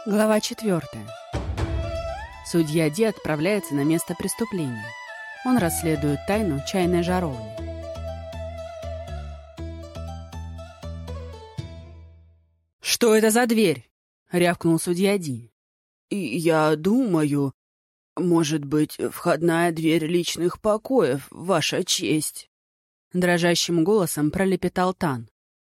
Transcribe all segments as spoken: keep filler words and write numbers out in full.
Глава четвертая. Судья Ди отправляется на место преступления. Он расследует тайну чайной жаровни. «Что это за дверь?» — рявкнул судья Ди. «Я думаю, может быть, входная дверь личных покоев, Ваша честь», — дрожащим голосом пролепетал Тан.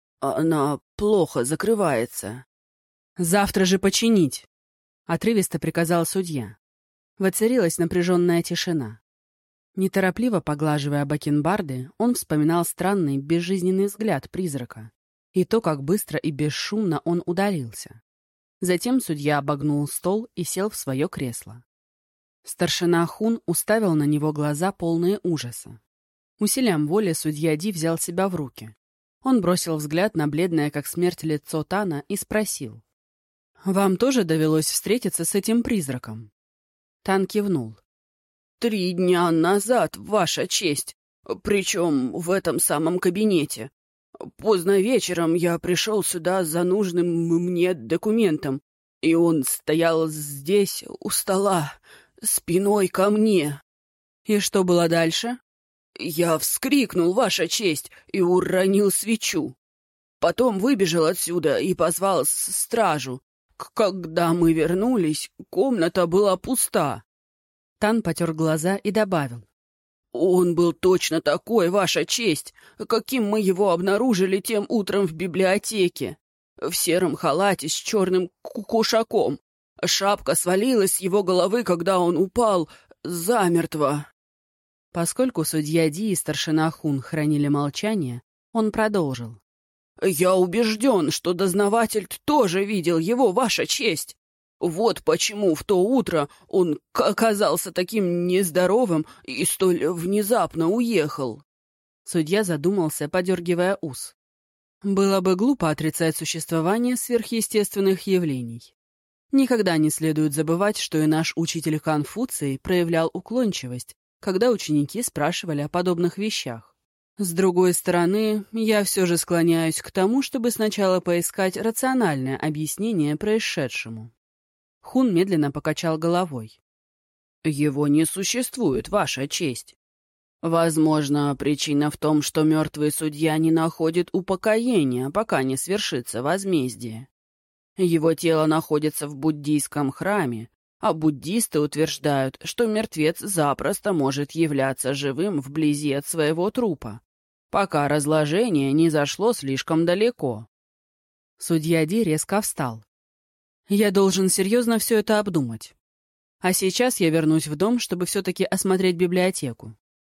«Она плохо закрывается». «Завтра же починить!» — отрывисто приказал судья. Воцарилась напряженная тишина. Неторопливо поглаживая бакенбарды, он вспоминал странный, безжизненный взгляд призрака и то, как быстро и бесшумно он удалился. Затем судья обогнул стол и сел в свое кресло. Старшина Хун уставил на него глаза, полные ужаса. Усилием воли судья Ди взял себя в руки. Он бросил взгляд на бледное, как смерть, лицо Тана и спросил: «Вам тоже довелось встретиться с этим призраком?» Тан кивнул. «Три дня назад, Ваша честь, причем в этом самом кабинете. Поздно вечером я пришел сюда за нужным мне документом, и он стоял здесь, у стола, спиной ко мне». «И что было дальше?» «Я вскрикнул, Ваша честь, и уронил свечу. Потом выбежал отсюда и позвал стражу. Когда мы вернулись, комната была пуста». Тан потер глаза и добавил: «Он был точно такой, Ваша честь, каким мы его обнаружили тем утром в библиотеке. В сером халате с черным кушаком. Шапка свалилась с его головы, когда он упал замертво». Поскольку судья Ди и старшина Хун хранили молчание, он продолжил: «Я убежден, что дознаватель тоже видел его, Ваша честь. Вот почему в то утро он оказался таким нездоровым и столь внезапно уехал». Судья задумался, подергивая ус. Было бы глупо отрицать существование сверхъестественных явлений. Никогда не следует забывать, что и наш учитель Конфуций проявлял уклончивость, когда ученики спрашивали о подобных вещах. С другой стороны, я все же склоняюсь к тому, чтобы сначала поискать рациональное объяснение происшедшему. Хун медленно покачал головой. «Его не существует, Ваша честь. Возможно, причина в том, что мертвый судья не находит упокоения, пока не свершится возмездие. Его тело находится в буддийском храме, а буддисты утверждают, что мертвец запросто может являться живым вблизи от своего трупа, пока разложение не зашло слишком далеко». Судья Ди резко встал. «Я должен серьезно все это обдумать. А сейчас я вернусь в дом, чтобы все-таки осмотреть библиотеку».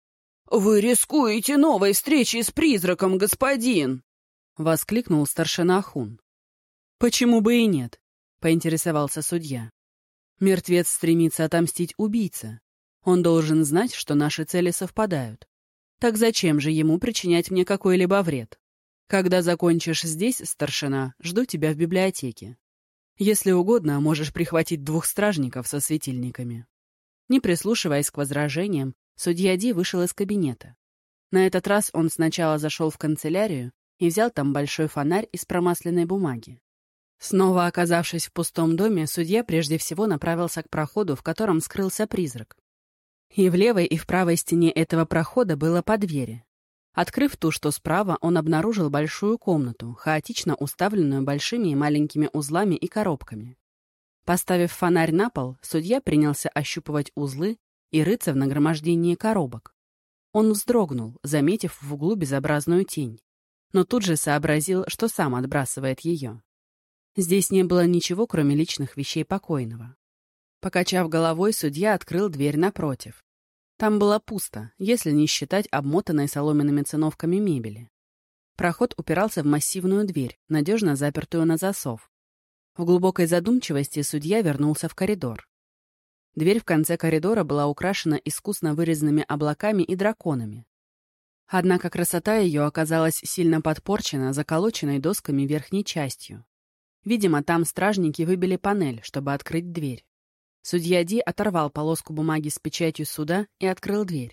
«Вы рискуете новой встречей с призраком, господин!» — воскликнул старшина Хун. «Почему бы и нет?» — поинтересовался судья. «Мертвец стремится отомстить убийце. Он должен знать, что наши цели совпадают. Так зачем же ему причинять мне какой-либо вред? Когда закончишь здесь, старшина, жду тебя в библиотеке. Если угодно, можешь прихватить двух стражников со светильниками». Не прислушиваясь к возражениям, судья Ди вышел из кабинета. На этот раз он сначала зашел в канцелярию и взял там большой фонарь из промасленной бумаги. Снова оказавшись в пустом доме, судья прежде всего направился к проходу, в котором скрылся призрак. И в левой, и в правой стене этого прохода было по двери. Открыв ту, что справа, он обнаружил большую комнату, хаотично уставленную большими и маленькими узлами и коробками. Поставив фонарь на пол, судья принялся ощупывать узлы и рыться в нагромождении коробок. Он вздрогнул, заметив в углу безобразную тень, но тут же сообразил, что сам отбрасывает ее. Здесь не было ничего, кроме личных вещей покойного. Покачав головой, судья открыл дверь напротив. Там было пусто, если не считать обмотанной соломенными циновками мебели. Проход упирался в массивную дверь, надежно запертую на засов. В глубокой задумчивости судья вернулся в коридор. Дверь в конце коридора была украшена искусно вырезанными облаками и драконами. Однако красота ее оказалась сильно подпорчена заколоченной досками верхней частью. Видимо, там стражники выбили панель, чтобы открыть дверь. Судья Ди оторвал полоску бумаги с печатью суда и открыл дверь.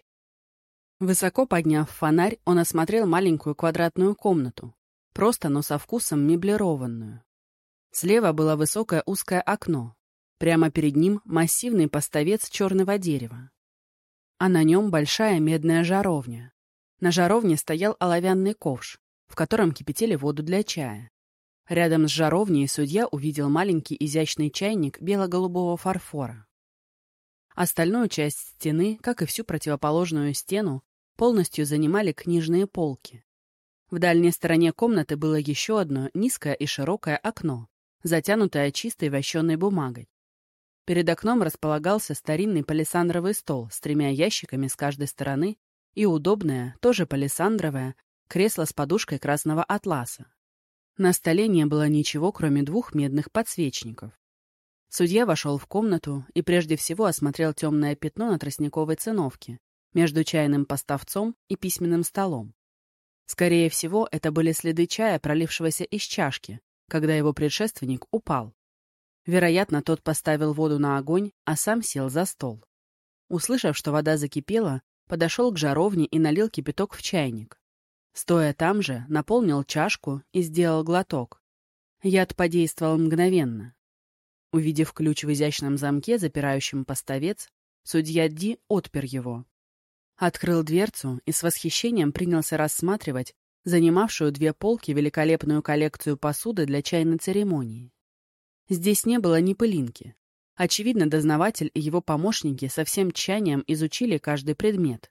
Высоко подняв фонарь, он осмотрел маленькую квадратную комнату, просто, но со вкусом меблированную. Слева было высокое узкое окно. Прямо перед ним массивный поставец черного дерева. А на нем большая медная жаровня. На жаровне стоял оловянный ковш, в котором кипятили воду для чая. Рядом с жаровней судья увидел маленький изящный чайник бело-голубого фарфора. Остальную часть стены, как и всю противоположную стену, полностью занимали книжные полки. В дальней стороне комнаты было еще одно низкое и широкое окно, затянутое чистой вощеной бумагой. Перед окном располагался старинный палисандровый стол с тремя ящиками с каждой стороны и удобное, тоже палисандровое, кресло с подушкой красного атласа. На столе не было ничего, кроме двух медных подсвечников. Судья вошел в комнату и прежде всего осмотрел темное пятно на тростниковой циновке между чайным поставцом и письменным столом. Скорее всего, это были следы чая, пролившегося из чашки, когда его предшественник упал. Вероятно, тот поставил воду на огонь, а сам сел за стол. Услышав, что вода закипела, подошел к жаровне и налил кипяток в чайник. Стоя там же, наполнил чашку и сделал глоток. Яд подействовал мгновенно. Увидев ключ в изящном замке, запирающем поставец, судья Ди отпер его. Открыл дверцу и с восхищением принялся рассматривать занимавшую две полки великолепную коллекцию посуды для чайной церемонии. Здесь не было ни пылинки. Очевидно, дознаватель и его помощники со всем тщанием изучили каждый предмет.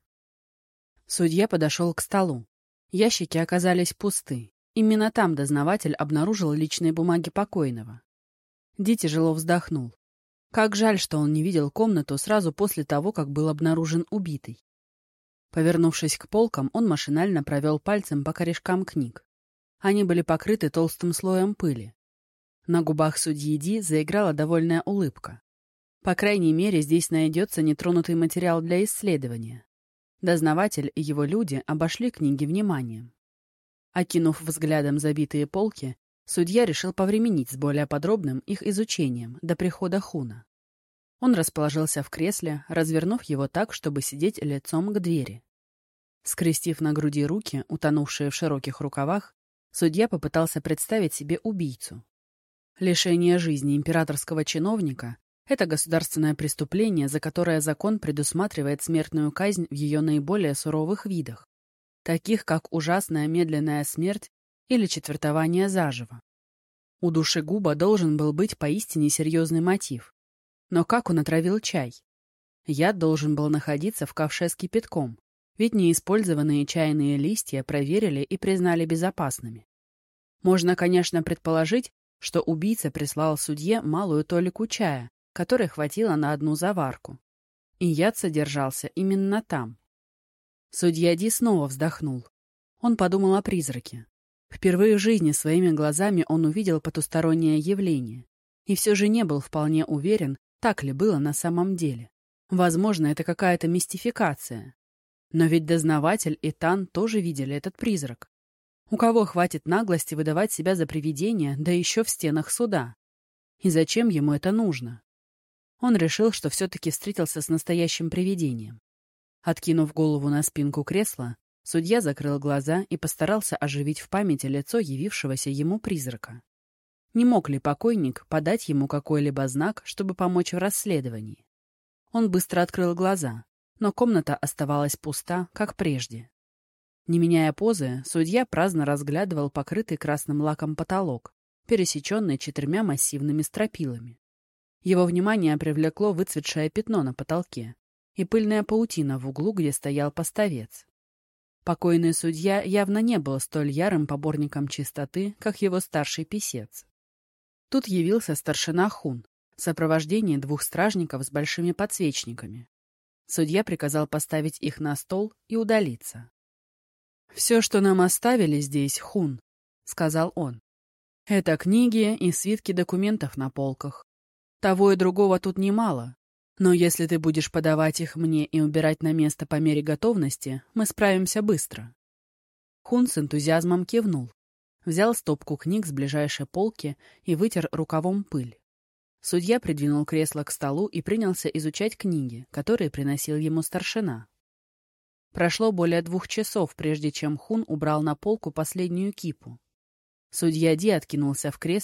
Судья подошел к столу. Ящики оказались пусты. Именно там дознаватель обнаружил личные бумаги покойного. Ди тяжело вздохнул. Как жаль, что он не видел комнату сразу после того, как был обнаружен убитый. Повернувшись к полкам, он машинально провел пальцем по корешкам книг. Они были покрыты толстым слоем пыли. На губах судьи Ди заиграла довольная улыбка. По крайней мере, здесь найдется нетронутый материал для исследования. Дознаватель и его люди обошли книги вниманием. Окинув взглядом забитые полки, судья решил повременить с более подробным их изучением до прихода Хуна. Он расположился в кресле, развернув его так, чтобы сидеть лицом к двери. Скрестив на груди руки, утонувшие в широких рукавах, судья попытался представить себе убийцу. Лишение жизни императорского чиновника — это государственное преступление, за которое закон предусматривает смертную казнь в ее наиболее суровых видах, таких как ужасная медленная смерть или четвертование заживо. У душегуба должен был быть поистине серьезный мотив. Но как он отравил чай? Яд должен был находиться в ковше с кипятком, ведь неиспользованные чайные листья проверили и признали безопасными. Можно, конечно, предположить, что убийца прислал судье малую толику чая, которой хватило на одну заварку. И яд содержался именно там. Судья Ди снова вздохнул. Он подумал о призраке. Впервые в жизни своими глазами он увидел потустороннее явление. И все же не был вполне уверен, так ли было на самом деле. Возможно, это какая-то мистификация. Но ведь дознаватель и Тан тоже видели этот призрак. У кого хватит наглости выдавать себя за привидение, да еще в стенах суда? И зачем ему это нужно? Он решил, что все-таки встретился с настоящим привидением. Откинув голову на спинку кресла, судья закрыл глаза и постарался оживить в памяти лицо явившегося ему призрака. Не мог ли покойник подать ему какой-либо знак, чтобы помочь в расследовании? Он быстро открыл глаза, но комната оставалась пуста, как прежде. Не меняя позы, судья праздно разглядывал покрытый красным лаком потолок, пересеченный четырьмя массивными стропилами. Его внимание привлекло выцветшее пятно на потолке и пыльная паутина в углу, где стоял поставец. Покойный судья явно не был столь ярым поборником чистоты, как его старший писец. Тут явился старшина Хун в сопровождении двух стражников с большими подсвечниками. Судья приказал поставить их на стол и удалиться. «Все, что нам оставили здесь, Хун», — сказал он, — «это книги и свитки документов на полках. Того и другого тут немало, но если ты будешь подавать их мне и убирать на место по мере готовности, мы справимся быстро». Хун с энтузиазмом кивнул, взял стопку книг с ближайшей полки и вытер рукавом пыль. Судья придвинул кресло к столу и принялся изучать книги, которые приносил ему старшина. Прошло более двух часов, прежде чем Хун убрал на полку последнюю кипу. Судья Ди откинулся в кресле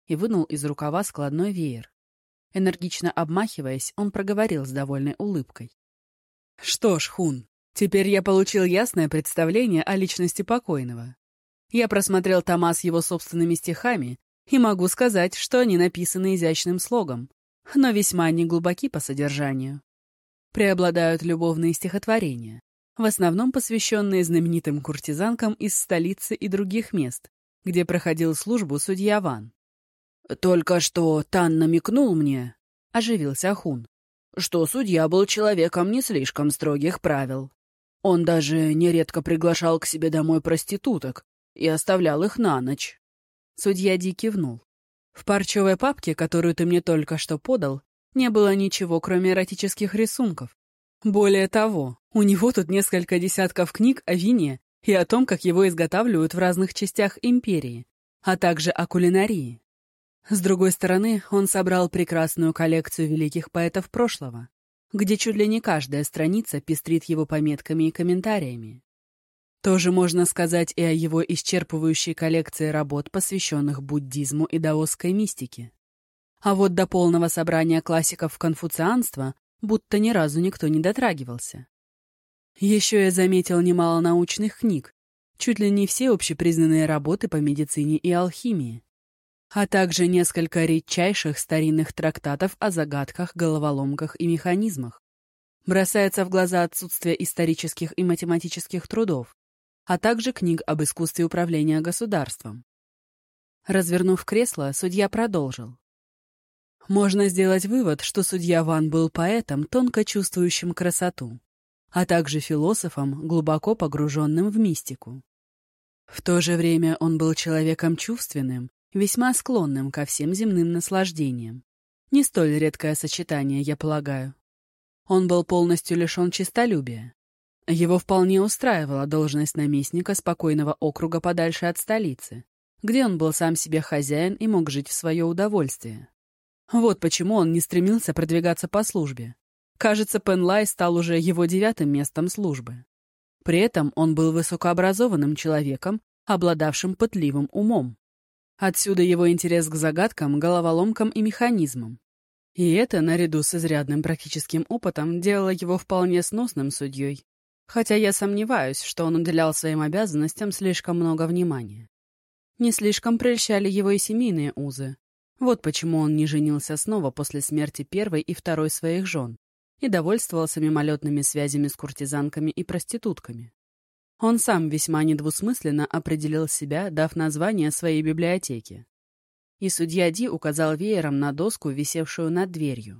и вынул из рукава складной веер. Энергично обмахиваясь, он проговорил с довольной улыбкой. «Что ж, Хун, теперь я получил ясное представление о личности покойного. Я просмотрел тома с его собственными стихами и могу сказать, что они написаны изящным слогом, но весьма неглубоки по содержанию. Преобладают любовные стихотворения, в основном посвященные знаменитым куртизанкам из столицы и других мест, где проходил службу судья Ван. «Только что Тан намекнул мне», — оживился Хун, «что судья был человеком не слишком строгих правил. Он даже нередко приглашал к себе домой проституток и оставлял их на ночь». Судья Ди кивнул. «В парчевой папке, которую ты мне только что подал, не было ничего, кроме эротических рисунков. Более того, у него тут несколько десятков книг о вине и о том, как его изготавливают в разных частях империи, а также о кулинарии. С другой стороны, он собрал прекрасную коллекцию великих поэтов прошлого, где чуть ли не каждая страница пестрит его пометками и комментариями. Тоже можно сказать и о его исчерпывающей коллекции работ, посвященных буддизму и даосской мистике. А вот до полного собрания классиков конфуцианства будто ни разу никто не дотрагивался. Еще я заметил немало научных книг, чуть ли не все общепризнанные работы по медицине и алхимии, а также несколько редчайших старинных трактатов о загадках, головоломках и механизмах. Бросается в глаза отсутствие исторических и математических трудов, а также книг об искусстве управления государством. Развернув кресло, судья продолжил. Можно сделать вывод, что судья Ван был поэтом, тонко чувствующим красоту, а также философом, глубоко погруженным в мистику. В то же время он был человеком чувственным, весьма склонным ко всем земным наслаждениям. Не столь редкое сочетание, я полагаю. Он был полностью лишен честолюбия. Его вполне устраивала должность наместника спокойного округа подальше от столицы, где он был сам себе хозяин и мог жить в свое удовольствие. Вот почему он не стремился продвигаться по службе. Кажется, Пенлай стал уже его девятым местом службы. При этом он был высокообразованным человеком, обладавшим пытливым умом. Отсюда его интерес к загадкам, головоломкам и механизмам. И это, наряду с изрядным практическим опытом, делало его вполне сносным судьей. Хотя я сомневаюсь, что он уделял своим обязанностям слишком много внимания. Не слишком прельщали его и семейные узы. Вот почему он не женился снова после смерти первой и второй своих жен и довольствовался мимолетными связями с куртизанками и проститутками. Он сам весьма недвусмысленно определил себя, дав название своей библиотеке. И судья Ди указал веером на доску, висевшую над дверью.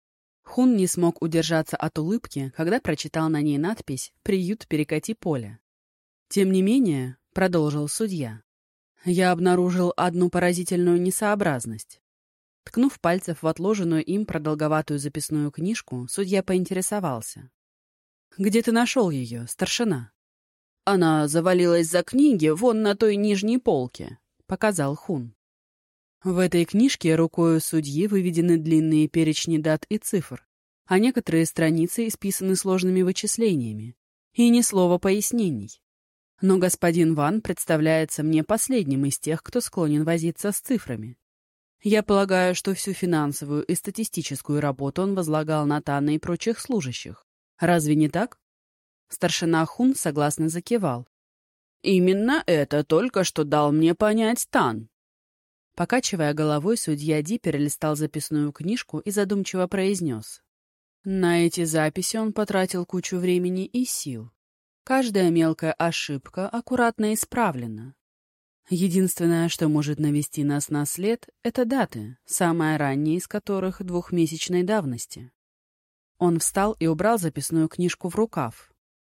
Хун не смог удержаться от улыбки, когда прочитал на ней надпись «Приют перекати поля». «Тем не менее», — продолжил судья, — «я обнаружил одну поразительную несообразность». Ткнув пальцев в отложенную им продолговатую записную книжку, судья поинтересовался. «Где ты нашел ее, старшина?» «Она завалилась за книги вон на той нижней полке», — показал Хун. В этой книжке рукою судьи выведены длинные перечни дат и цифр, а некоторые страницы исписаны сложными вычислениями. И ни слова пояснений. Но господин Ван представляется мне последним из тех, кто склонен возиться с цифрами. Я полагаю, что всю финансовую и статистическую работу он возлагал на Тана и прочих служащих. Разве не так? Старшина Хун согласно закивал. «Именно это только что дал мне понять Тан». Покачивая головой, судья Ди перелистал записную книжку и задумчиво произнес. На эти записи он потратил кучу времени и сил. Каждая мелкая ошибка аккуратно исправлена. Единственное, что может навести нас на след, это даты, самая ранняя из которых двухмесячной давности. Он встал и убрал записную книжку в рукав.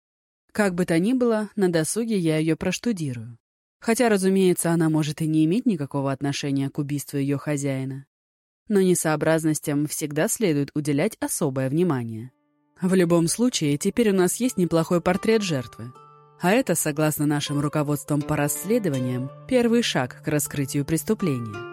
Как бы то ни было, на досуге я ее проштудирую. Хотя, разумеется, она может и не иметь никакого отношения к убийству ее хозяина. Но несообразностям всегда следует уделять особое внимание. В любом случае, теперь у нас есть неплохой портрет жертвы. А это, согласно нашим руководствам по расследованиям, первый шаг к раскрытию преступления.